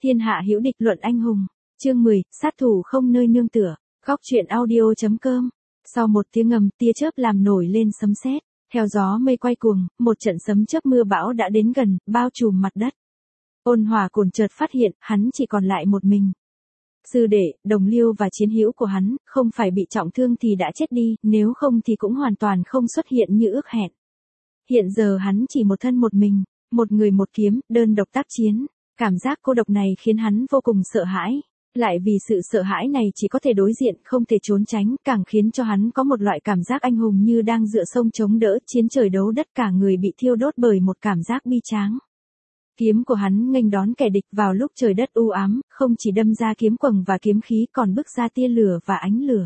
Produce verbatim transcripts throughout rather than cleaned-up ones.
Thiên hạ hữu địch luận anh hùng. Chương mười, sát thủ không nơi nương tựa. Góc truyện audio chấm com. Sau một tiếng ngầm, tia chớp làm nổi lên sấm sét, theo gió mây quay cuồng, một trận sấm chớp mưa bão đã đến gần, bao trùm mặt đất. Ôn Hòa Cổn chợt phát hiện, hắn chỉ còn lại một mình. Sư đệ, đồng liêu và chiến hữu của hắn, không phải bị trọng thương thì đã chết đi, nếu không thì cũng hoàn toàn không xuất hiện như ước hẹn. Hiện giờ hắn chỉ một thân một mình, một người một kiếm, đơn độc tác chiến. Cảm giác cô độc này khiến hắn vô cùng sợ hãi. Lại vì sự sợ hãi này chỉ có thể đối diện, không thể trốn tránh, càng khiến cho hắn có một loại cảm giác anh hùng như đang dựa sông chống đỡ chiến trời đấu đất, cả người bị thiêu đốt bởi một cảm giác bi tráng. Kiếm của hắn nghênh đón kẻ địch vào lúc trời đất u ám, không chỉ đâm ra kiếm quầng và kiếm khí còn bức ra tia lửa và ánh lửa.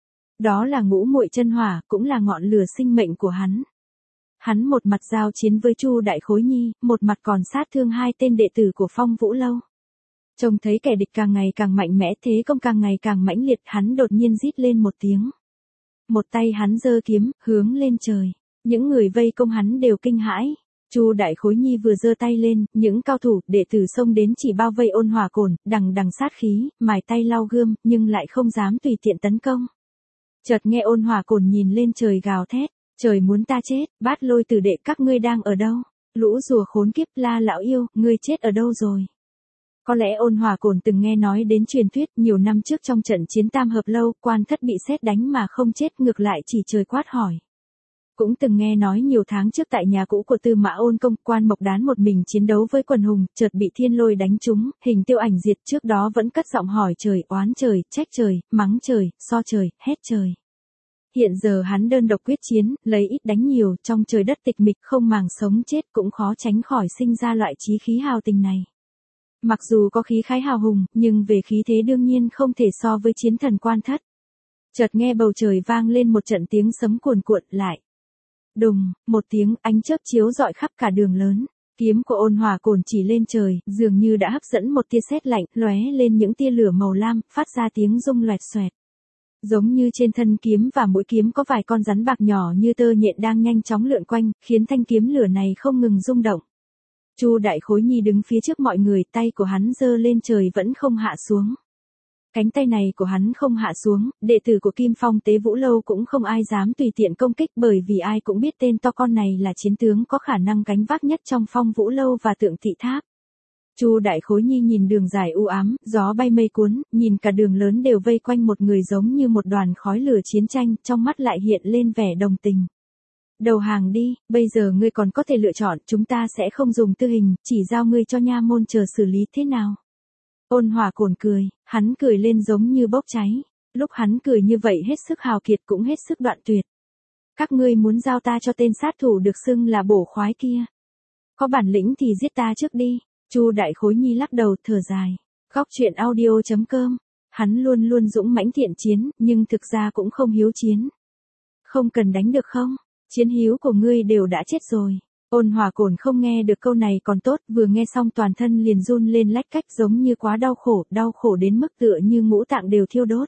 Đó là ngũ muội chân hỏa, cũng là ngọn lửa sinh mệnh của hắn. Hắn một mặt giao chiến với Chu Đại Khối Nhi, một mặt còn sát thương hai tên đệ tử của Phong Vũ Lâu. Trông thấy kẻ địch càng ngày càng mạnh mẽ, thế công càng ngày càng mãnh liệt, hắn đột nhiên rít lên một tiếng. Một tay hắn giơ kiếm, hướng lên trời. Những người vây công hắn đều kinh hãi. Chu Đại Khối Nhi vừa giơ tay lên, những cao thủ, đệ tử xông đến chỉ bao vây Ôn Hòa Cổn, đằng đằng sát khí, mài tay lau gươm, nhưng lại không dám tùy tiện tấn công. Chợt nghe Ôn Hòa Cổn nhìn lên trời gào thét, trời muốn ta chết, Bát Lôi tử đệ các ngươi đang ở đâu? Lũ rùa khốn kiếp, La lão yêu, ngươi chết ở đâu rồi? Có lẽ Ôn Hòa Cổn từng nghe nói đến truyền thuyết, nhiều năm trước trong trận chiến Tam Hợp Lâu, Quan Thất bị sét đánh mà không chết, ngược lại chỉ trời quát hỏi. Cũng từng nghe nói nhiều tháng trước tại nhà cũ của Tư Mã Ôn Công, Quan Mộc Đán một mình chiến đấu với quần hùng, chợt bị thiên lôi đánh trúng, hình tiêu ảnh diệt, trước đó vẫn cất giọng hỏi trời, oán trời, trách trời, mắng trời, so trời, hét trời. Hiện giờ hắn đơn độc quyết chiến, lấy ít đánh nhiều, trong trời đất tịch mịch không màng sống chết, cũng khó tránh khỏi sinh ra loại chí khí hào tình này. Mặc dù có khí khái hào hùng, nhưng về khí thế đương nhiên không thể so với chiến thần Quan Thất. Chợt nghe bầu trời vang lên một trận tiếng sấm cuồn cuộn lại. Đùng, một tiếng, ánh chớp chiếu rọi khắp cả đường lớn. Kiếm của Ôn Hòa Cổn chỉ lên trời, dường như đã hấp dẫn một tia sét lạnh, lóe lên những tia lửa màu lam, phát ra tiếng rung loẹt xoẹt. Giống như trên thân kiếm và mũi kiếm có vài con rắn bạc nhỏ như tơ nhện đang nhanh chóng lượn quanh, khiến thanh kiếm lửa này không ngừng rung động. Chu Đại Khối Nhi đứng phía trước mọi người, tay của hắn giơ lên trời vẫn không hạ xuống. Cánh tay này của hắn không hạ xuống, đệ tử của Kim Phong Tế Vũ Lâu cũng không ai dám tùy tiện công kích, bởi vì ai cũng biết tên to con này là chiến tướng có khả năng gánh vác nhất trong Phong Vũ Lâu và Tượng Thị Tháp. Chu Đại Khối Nhi nhìn đường dài u ám, gió bay mây cuốn, nhìn cả đường lớn đều vây quanh một người giống như một đoàn khói lửa chiến tranh, trong mắt lại hiện lên vẻ đồng tình. Đầu hàng đi, bây giờ ngươi còn có thể lựa chọn, chúng ta sẽ không dùng tư hình, chỉ giao ngươi cho nha môn chờ xử lý, thế nào? Ôn Hòa Cổn cười, hắn cười lên giống như bốc cháy. Lúc hắn cười như vậy hết sức hào kiệt cũng hết sức đoạn tuyệt. Các ngươi muốn giao ta cho tên sát thủ được xưng là bổ khoái kia. Có bản lĩnh thì giết ta trước đi. Chu Đại Khối Nhi lắc đầu thở dài. Góc truyện audio chấm com. Hắn luôn luôn dũng mãnh thiện chiến, nhưng thực ra cũng không hiếu chiến. Không cần đánh được không? Chiến hữu của ngươi đều đã chết rồi. Ôn Hòa Cổn không nghe được câu này còn tốt, vừa nghe xong toàn thân liền run lên lách cách giống như quá đau khổ, đau khổ đến mức tựa như ngũ tạng đều thiêu đốt.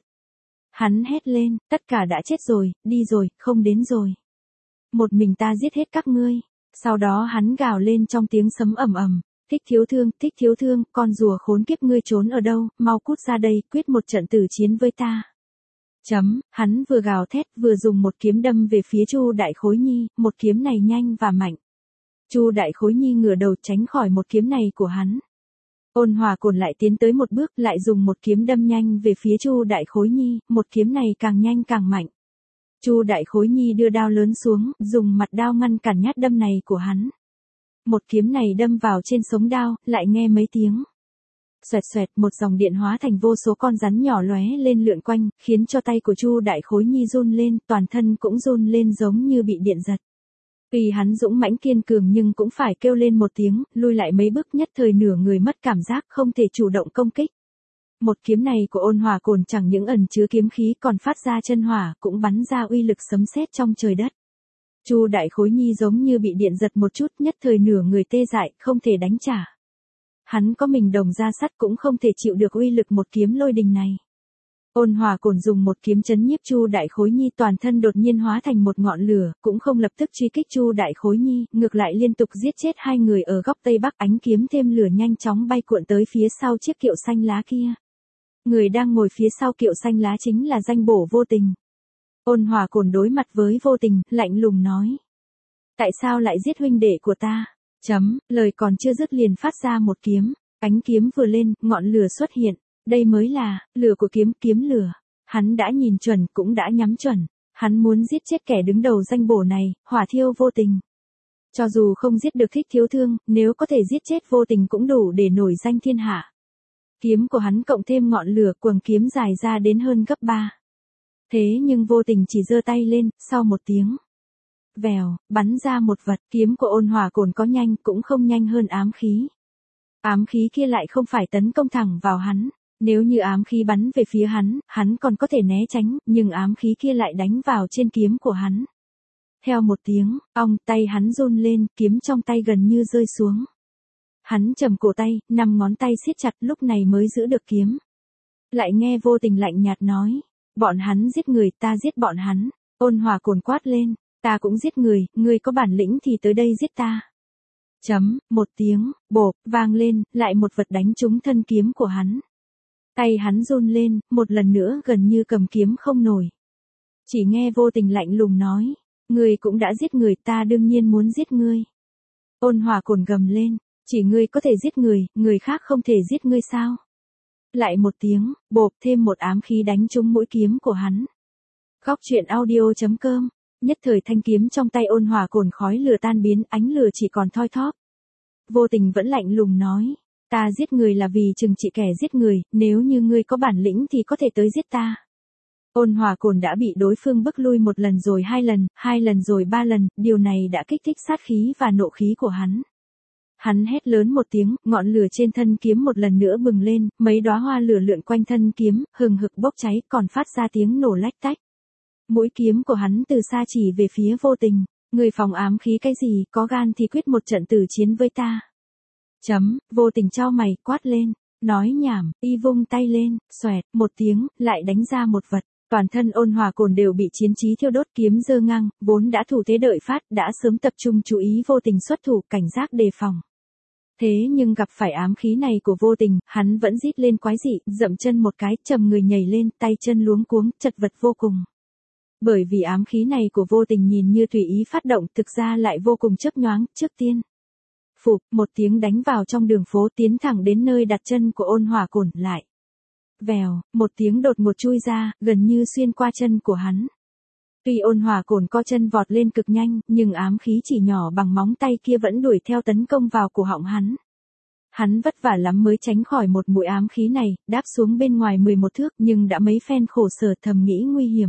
Hắn hét lên, tất cả đã chết rồi, đi rồi, không đến rồi. Một mình ta giết hết các ngươi. Sau đó hắn gào lên trong tiếng sấm ầm ầm, Thích Thiếu Thương, Thích Thiếu Thương, con rùa khốn kiếp ngươi trốn ở đâu, mau cút ra đây, quyết một trận tử chiến với ta. Chấm, hắn vừa gào thét vừa dùng một kiếm đâm về phía Chu Đại Khối Nhi, một kiếm này nhanh và mạnh. Chu Đại Khối Nhi ngửa đầu tránh khỏi một kiếm này của hắn. Ôn Hòa Cổn lại tiến tới một bước, lại dùng một kiếm đâm nhanh về phía Chu Đại Khối Nhi, một kiếm này càng nhanh càng mạnh. Chu Đại Khối Nhi đưa đao lớn xuống, dùng mặt đao ngăn cản nhát đâm này của hắn. Một kiếm này đâm vào trên sống đao, lại nghe mấy tiếng. Xoẹt xoẹt, một dòng điện hóa thành vô số con rắn nhỏ lóe lên lượn quanh, khiến cho tay của Chu Đại Khối Nhi run lên, toàn thân cũng run lên giống như bị điện giật. Vì hắn dũng mãnh kiên cường nhưng cũng phải kêu lên một tiếng, lui lại mấy bước, nhất thời nửa người mất cảm giác, không thể chủ động công kích. Một kiếm này của Ôn Hòa Cổn chẳng những ẩn chứa kiếm khí còn phát ra chân hỏa, cũng bắn ra uy lực sấm sét trong trời đất. Chu Đại Khối Nhi giống như bị điện giật một chút, nhất thời nửa người tê dại, không thể đánh trả. Hắn có mình đồng ra sắt cũng không thể chịu được uy lực một kiếm lôi đình này. Ôn Hòa Cổn dùng một kiếm chấn nhiếp Chu Đại Khối Nhi, toàn thân đột nhiên hóa thành một ngọn lửa, cũng không lập tức truy kích Chu Đại Khối Nhi, ngược lại liên tục giết chết hai người ở góc tây bắc, ánh kiếm thêm lửa nhanh chóng bay cuộn tới phía sau chiếc kiệu xanh lá kia. Người đang ngồi phía sau kiệu xanh lá chính là danh bổ Vô Tình. Ôn Hòa Cổn đối mặt với Vô Tình, lạnh lùng nói: tại sao lại giết huynh đệ của ta? Chấm, lời còn chưa dứt liền phát ra một kiếm, ánh kiếm vừa lên, ngọn lửa xuất hiện. Đây mới là, lửa của kiếm, kiếm lửa. Hắn đã nhìn chuẩn, cũng đã nhắm chuẩn. Hắn muốn giết chết kẻ đứng đầu danh bổ này, hỏa thiêu Vô Tình. Cho dù không giết được Thích Thiếu Thương, nếu có thể giết chết Vô Tình cũng đủ để nổi danh thiên hạ. Kiếm của hắn cộng thêm ngọn lửa, quầng kiếm dài ra đến hơn gấp ba. Thế nhưng Vô Tình chỉ giơ tay lên, sau một tiếng vèo, bắn ra một vật. Kiếm của Ôn Hòa Cổn có nhanh, cũng không nhanh hơn ám khí. Ám khí kia lại không phải tấn công thẳng vào hắn. Nếu như ám khí bắn về phía hắn, hắn còn có thể né tránh, nhưng ám khí kia lại đánh vào trên kiếm của hắn. Theo một tiếng, ong, tay hắn run lên, kiếm trong tay gần như rơi xuống. Hắn trầm cổ tay, năm ngón tay siết chặt, lúc này mới giữ được kiếm. Lại nghe Vô Tình lạnh nhạt nói: bọn hắn giết người, ta giết bọn hắn. Ôn Hòa Cổn quát lên: ta cũng giết người, người có bản lĩnh thì tới đây giết ta. Chấm, một tiếng, bộp, vang lên, lại một vật đánh trúng thân kiếm của hắn. Tay hắn run lên, một lần nữa gần như cầm kiếm không nổi. Chỉ nghe Vô Tình lạnh lùng nói: ngươi cũng đã giết người, ta đương nhiên muốn giết ngươi. Ôn Hòa Cổn gầm lên: chỉ ngươi có thể giết người, người khác không thể giết ngươi sao? Lại một tiếng, bộp, thêm một ám khí đánh trúng mũi kiếm của hắn. Góc truyện audio chấm com. Nhất thời thanh kiếm trong tay Ôn Hòa Cổn khói lửa tan biến, ánh lửa chỉ còn thoi thóp. Vô Tình vẫn lạnh lùng nói: ta giết người là vì trừng trị kẻ giết người, nếu như ngươi có bản lĩnh thì có thể tới giết ta. Ôn Hòa Cổn đã bị đối phương bức lui một lần rồi hai lần, hai lần rồi ba lần, điều này đã kích thích sát khí và nộ khí của hắn. Hắn hét lớn một tiếng, ngọn lửa trên thân kiếm một lần nữa bừng lên, mấy đóa hoa lửa lượn quanh thân kiếm, hừng hực bốc cháy, còn phát ra tiếng nổ lách tách. Mũi kiếm của hắn từ xa chỉ về phía Vô Tình: người phòng ám khí cái gì, có gan thì quyết một trận tử chiến với ta. Chấm, Vô Tình chau mày, quát lên: nói nhảm, y vung tay lên, xoẹt, một tiếng, lại đánh ra một vật. Toàn thân Ôn Hòa Cổn đều bị chiến trí thiêu đốt, kiếm giơ ngang, vốn đã thủ thế đợi phát, đã sớm tập trung chú ý Vô Tình xuất thủ, cảnh giác đề phòng. Thế nhưng gặp phải ám khí này của Vô Tình, hắn vẫn rít lên quái dị, dậm chân một cái, trầm người nhảy lên, tay chân luống cuống, chật vật vô cùng. Bởi vì ám khí này của Vô Tình nhìn như tùy ý phát động, thực ra lại vô cùng chớp nhoáng. Trước tiên, phụp, một tiếng đánh vào trong đường phố, tiến thẳng đến nơi đặt chân của Ôn Hòa Cổn. Lại vèo, một tiếng đột ngột chui ra, gần như xuyên qua chân của hắn. Tuy Ôn Hòa Cổn co chân vọt lên cực nhanh, nhưng ám khí chỉ nhỏ bằng móng tay kia vẫn đuổi theo tấn công vào cổ họng hắn. Hắn vất vả lắm mới tránh khỏi một mũi ám khí này, đáp xuống bên ngoài mười một thước, nhưng đã mấy phen khổ sở, thầm nghĩ nguy hiểm.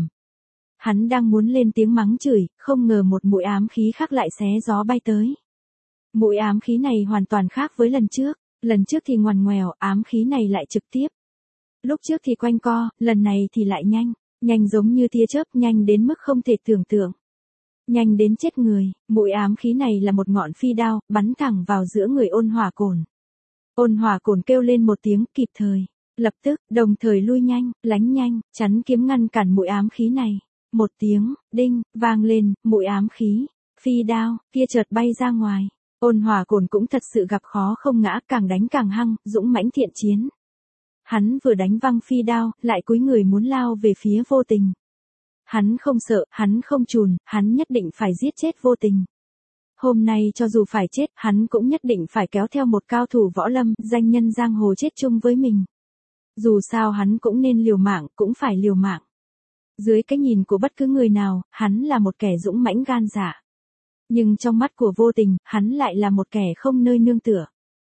Hắn đang muốn lên tiếng mắng chửi, không ngờ một mũi ám khí khác lại xé gió bay tới. Mũi ám khí này hoàn toàn khác với lần trước, lần trước thì ngoằn ngoèo, ám khí này lại trực tiếp. Lúc trước thì quanh co, lần này thì lại nhanh, nhanh giống như tia chớp, nhanh đến mức không thể tưởng tượng. Nhanh đến chết người, mũi ám khí này là một ngọn phi đao, bắn thẳng vào giữa người Ôn Hòa Cổn. Ôn Hòa Cổn kêu lên một tiếng, kịp thời, lập tức, đồng thời lui nhanh, lánh nhanh, chắn kiếm ngăn cản mũi ám khí này. Một tiếng, đinh, vang lên, mũi ám khí, phi đao, kia chợt bay ra ngoài. Ôn Hòa Cổn cũng thật sự gặp khó không ngã, càng đánh càng hăng, dũng mãnh thiện chiến. Hắn vừa đánh văng phi đao, lại cúi người muốn lao về phía Vô Tình. Hắn không sợ, hắn không chùn, hắn nhất định phải giết chết Vô Tình. Hôm nay cho dù phải chết, hắn cũng nhất định phải kéo theo một cao thủ võ lâm, danh nhân giang hồ chết chung với mình. Dù sao hắn cũng nên liều mạng, cũng phải liều mạng. Dưới cái nhìn của bất cứ người nào, hắn là một kẻ dũng mãnh gan dạ. Nhưng trong mắt của Vô Tình, hắn lại là một kẻ không nơi nương tựa.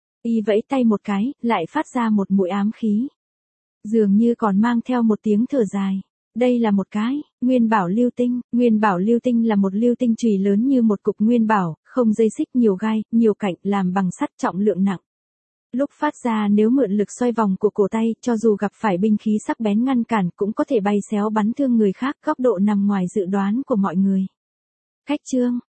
Y vẫy tay một cái, lại phát ra một mũi ám khí. Dường như còn mang theo một tiếng thở dài. Đây là một cái, Nguyên Bảo Lưu Tinh. Nguyên Bảo Lưu Tinh là một lưu tinh chùy lớn như một cục nguyên bảo, không dây xích, nhiều gai, nhiều cạnh, làm bằng sắt, trọng lượng nặng. Lúc phát ra nếu mượn lực xoay vòng của cổ tay, cho dù gặp phải binh khí sắc bén ngăn cản cũng có thể bay xéo bắn thương người khác, góc độ nằm ngoài dự đoán của mọi người. Cách chương